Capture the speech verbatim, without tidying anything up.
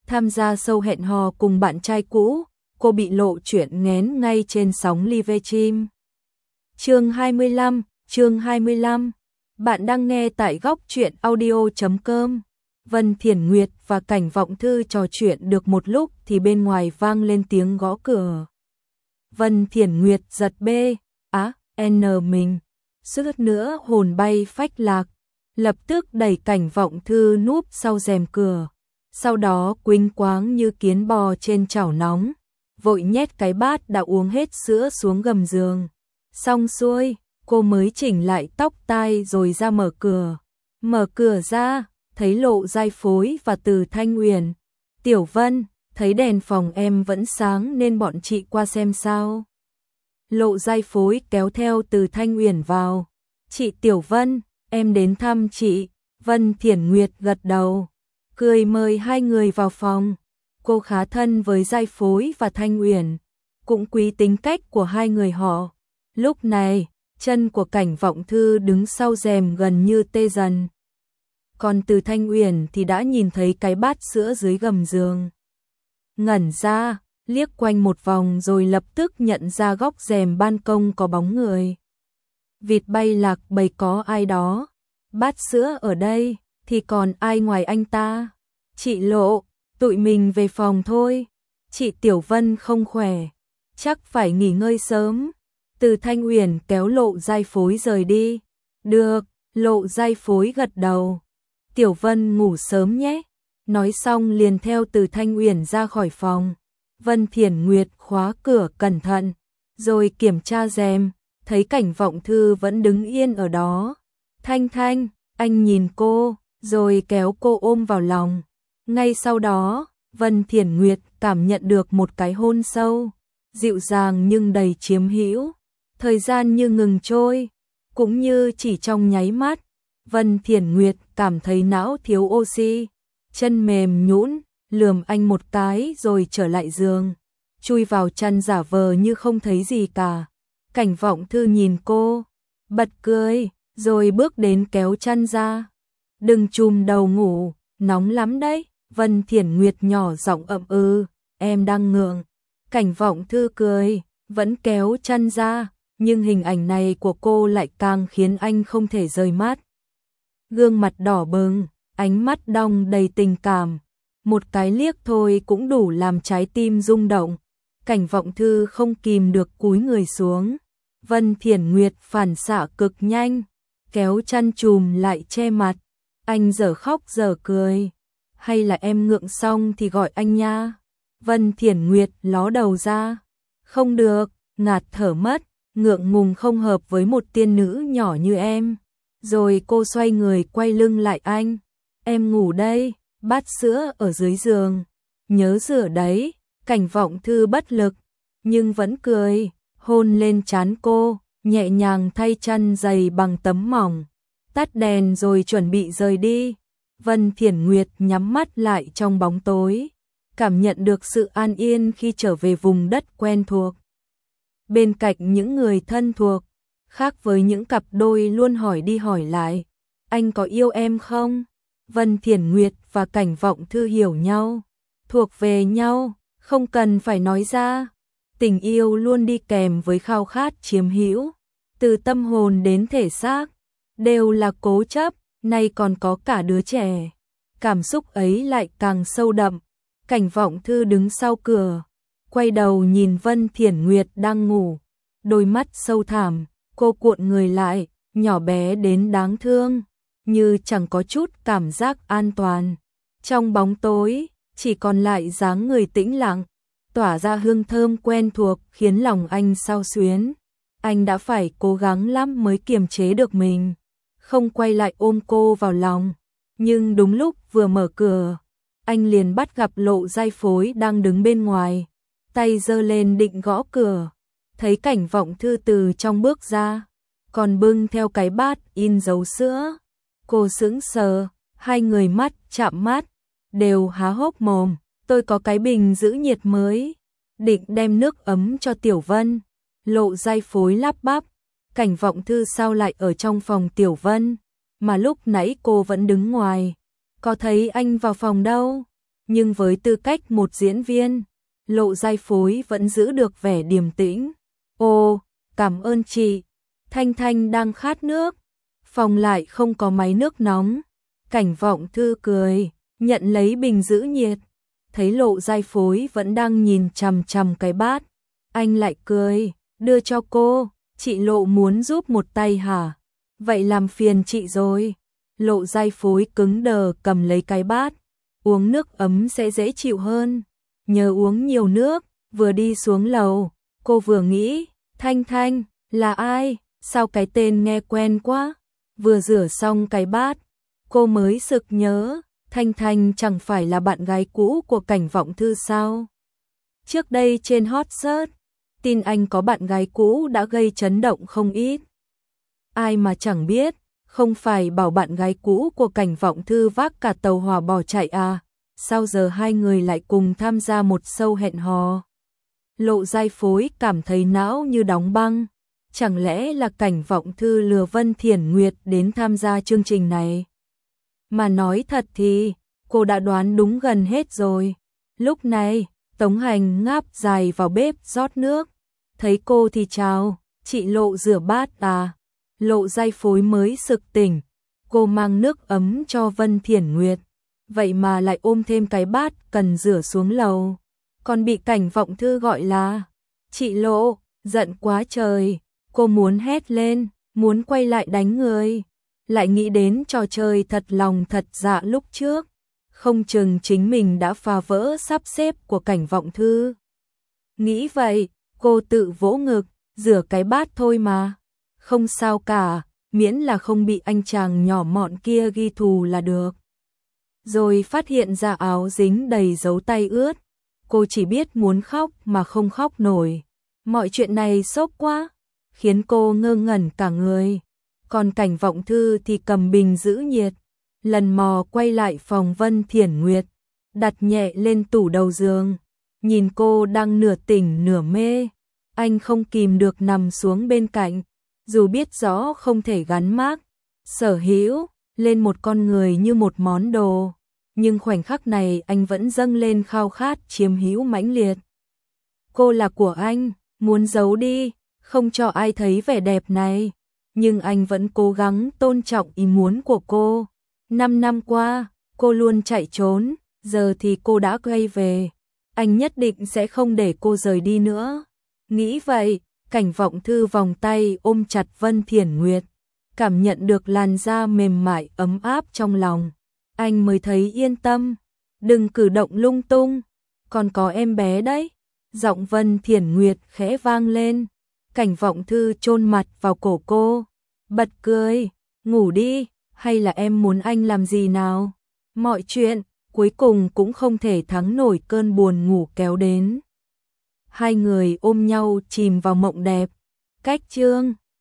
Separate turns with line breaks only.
Tham gia show hẹn hò cùng bạn trai cũ, cô bị lộ chuyện nghén ngay trên sóng live stream. Chương hai mươi lăm, chương hai mươi lăm. Bạn đang nghe tại góc truyện audio chấm com. Vân Thiển Nguyệt và Cảnh Vọng Thư trò chuyện được một lúc thì bên ngoài vang lên tiếng gõ cửa. Vân Thiển Nguyệt giật bê, á, n mình, suýt nữa hồn bay phách lạc, lập tức đẩy Cảnh Vọng Thư núp sau rèm cửa. Sau đó quỳnh quáng như kiến bò trên chảo nóng, vội nhét cái bát đã uống hết sữa xuống gầm giường. Xong xuôi, cô mới chỉnh lại tóc tai rồi ra mở cửa. Mở cửa ra, thấy Lộ Giai Phối và Từ Thanh Uyển. Tiểu Vân, thấy đèn phòng em vẫn sáng nên bọn chị qua xem sao. Lộ Giai Phối kéo theo Từ Thanh Uyển vào. Chị Tiểu Vân, em đến thăm chị. Vân Thiển Nguyệt gật đầu, cười mời hai người vào phòng. Cô khá thân với Giai Phối và Thanh Uyển, cũng quý tính cách của hai người họ. Lúc này, chân của Cảnh Vọng Thư đứng sau rèm gần như tê dần. Còn Từ Thanh Uyển thì đã nhìn thấy cái bát sữa dưới gầm giường. Ngẩn ra, liếc quanh một vòng rồi lập tức nhận ra góc rèm ban công có bóng người. Vịt bay lạc bầy có ai đó. Bát sữa ở đây thì còn ai ngoài anh ta. Chị Lộ, tụi mình về phòng thôi. Chị Tiểu Vân không khỏe, chắc phải nghỉ ngơi sớm. Từ Thanh Uyển kéo Lộ Giai Phối rời đi. Được, Lộ Giai Phối gật đầu. Tiểu Vân ngủ sớm nhé. Nói xong liền theo Từ Thanh Uyển ra khỏi phòng. Vân Thiển Nguyệt khóa cửa cẩn thận, rồi kiểm tra rèm, thấy Cảnh Vọng Thư vẫn đứng yên ở đó. Thanh Thanh, anh nhìn cô, rồi kéo cô ôm vào lòng. Ngay sau đó, Vân Thiển Nguyệt cảm nhận được một cái hôn sâu, dịu dàng nhưng đầy chiếm hữu. Thời gian như ngừng trôi, cũng như chỉ trong nháy mắt, Vân Thiển Nguyệt cảm thấy não thiếu oxy, chân mềm nhũn, lườm anh một cái rồi trở lại giường, chui vào chăn giả vờ như không thấy gì cả. Cảnh Vọng Thư nhìn cô, bật cười, rồi bước đến kéo chăn ra. Đừng chùm đầu ngủ, nóng lắm đấy. Vân Thiển Nguyệt nhỏ giọng ậm ừ, em đang ngượng. Cảnh Vọng Thư cười, vẫn kéo chăn ra, nhưng hình ảnh này của cô lại càng khiến anh không thể rời mắt. Gương mặt đỏ bừng, ánh mắt đong đầy tình cảm, một cái liếc thôi cũng đủ làm trái tim rung động. Cảnh Vọng Thư không kìm được cúi người xuống. Vân Thiển Nguyệt phản xạ cực nhanh, kéo chăn chùm lại che mặt. Anh dở khóc dở cười. Hay là em ngượng xong thì gọi anh nha. Vân Thiển Nguyệt ló đầu ra. Không được, ngạt thở mất, ngượng ngùng không hợp với một tiên nữ nhỏ như em. Rồi cô xoay người quay lưng lại anh. Em ngủ đây, bát sữa ở dưới giường, nhớ rửa đấy. Cảnh Vọng Thư bất lực, nhưng vẫn cười, hôn lên trán cô, nhẹ nhàng thay chăn dày bằng tấm mỏng. Tắt đèn rồi chuẩn bị rời đi. Vân Thiển Nguyệt nhắm mắt lại trong bóng tối, cảm nhận được sự an yên khi trở về vùng đất quen thuộc. Bên cạnh những người thân thuộc, khác với những cặp đôi luôn hỏi đi hỏi lại, anh có yêu em không? Vân Thiển Nguyệt và Cảnh Vọng Thư hiểu nhau, thuộc về nhau, không cần phải nói ra. Tình yêu luôn đi kèm với khao khát chiếm hữu, từ tâm hồn đến thể xác, đều là cố chấp, nay còn có cả đứa trẻ. Cảm xúc ấy lại càng sâu đậm. Cảnh Vọng Thư đứng sau cửa, quay đầu nhìn Vân Thiển Nguyệt đang ngủ, đôi mắt sâu thẳm, cô cuộn người lại, nhỏ bé đến đáng thương, như chẳng có chút cảm giác an toàn. Trong bóng tối, chỉ còn lại dáng người tĩnh lặng, tỏa ra hương thơm quen thuộc khiến lòng anh xao xuyến. Anh đã phải cố gắng lắm mới kiềm chế được mình, không quay lại ôm cô vào lòng. Nhưng đúng lúc vừa mở cửa, anh liền bắt gặp Lộ Giai Phối đang đứng bên ngoài, tay giơ lên định gõ cửa. Thấy Cảnh Vọng Thư từ trong bước ra, còn bưng theo cái bát in dấu sữa. Cô sững sờ, hai người mắt chạm mắt, đều há hốc mồm. Tôi có cái bình giữ nhiệt mới, định đem nước ấm cho Tiểu Vân. Lộ Giai Phối lắp bắp. Cảnh Vọng Thư sao lại ở trong phòng Tiểu Vân, mà lúc nãy cô vẫn đứng ngoài. Có thấy anh vào phòng đâu? nhưng với tư cách một diễn viên, Lộ Giai Phối vẫn giữ được vẻ điềm tĩnh. Ô, cảm ơn chị. Thanh Thanh đang khát nước. Phòng lại không có máy nước nóng. Cảnh Vọng Thư cười, nhận lấy bình giữ nhiệt. Thấy Lộ Giai Phối vẫn đang nhìn chằm chằm cái bát. Anh lại cười, đưa cho cô. Chị Lộ muốn giúp một tay hả? Vậy làm phiền chị rồi. Lộ Giai Phối cứng đờ cầm lấy cái bát. Uống nước ấm sẽ dễ chịu hơn. Nhớ uống nhiều nước. Vừa đi xuống lầu, cô vừa nghĩ, Thanh Thanh, là ai? Sao cái tên nghe quen quá? Vừa rửa xong cái bát, cô mới sực nhớ, Thanh Thanh chẳng phải là bạn gái cũ của Cảnh Vọng Thư sao? Trước đây trên hot search, tin anh có bạn gái cũ đã gây chấn động không ít. Ai mà chẳng biết, không phải bảo bạn gái cũ của Cảnh Vọng Thư vác cả tàu hỏa bỏ chạy à? Sao giờ hai người lại cùng tham gia một show hẹn hò? Lộ Giai Phối cảm thấy não như đóng băng. Chẳng lẽ là Cảnh Vọng Thư lừa Vân Thiển Nguyệt đến tham gia chương trình này? Mà nói thật thì, cô đã đoán đúng gần hết rồi. Lúc này, Tống Hành ngáp dài vào bếp rót nước. Thấy cô thì chào, chị Lộ rửa bát à? Lộ Giai Phối mới sực tỉnh. Cô mang nước ấm cho Vân Thiển Nguyệt. Vậy mà lại ôm thêm cái bát cần rửa xuống lầu. Còn bị Cảnh Vọng Thư gọi là chị Lộ, giận quá trời. Cô muốn hét lên, muốn quay lại đánh người. Lại nghĩ đến trò chơi thật lòng thật dạ lúc trước. Không chừng chính mình đã phá vỡ sắp xếp của Cảnh Vọng Thư. Nghĩ vậy, cô tự vỗ ngực, rửa cái bát thôi mà. Không sao cả, miễn là không bị anh chàng nhỏ mọn kia ghi thù là được. Rồi phát hiện ra áo dính đầy dấu tay ướt. Cô chỉ biết muốn khóc mà không khóc nổi. Mọi chuyện này sốc quá, khiến cô ngơ ngẩn cả người. Còn Cảnh Vọng Thư thì cầm bình giữ nhiệt, lần mò quay lại phòng Vân Thiển Nguyệt, đặt nhẹ lên tủ đầu giường. Nhìn cô đang nửa tỉnh nửa mê, anh không kìm được nằm xuống bên cạnh. Dù biết rõ không thể gắn mác sở hữu lên một con người như một món đồ, nhưng khoảnh khắc này anh vẫn dâng lên khao khát chiếm hữu mãnh liệt. Cô là của anh, muốn giấu đi, không cho ai thấy vẻ đẹp này, nhưng anh vẫn cố gắng tôn trọng ý muốn của cô. Năm năm qua, cô luôn chạy trốn, giờ thì cô đã quay về. Anh nhất định sẽ không để cô rời đi nữa. Nghĩ vậy, Cảnh Vọng Thư vòng tay ôm chặt Vân Thiển Nguyệt, cảm nhận được làn da mềm mại ấm áp trong lòng. Anh mới thấy yên tâm. Đừng cử động lung tung, còn có em bé đấy. Giọng Vân Thiển Nguyệt khẽ vang lên. Cảnh Vọng Thư chôn mặt vào cổ cô, bật cười, ngủ đi, hay là em muốn anh làm gì nào? Mọi chuyện, cuối cùng cũng không thể thắng nổi cơn buồn ngủ kéo đến. Hai người ôm nhau chìm vào mộng đẹp. Cách chương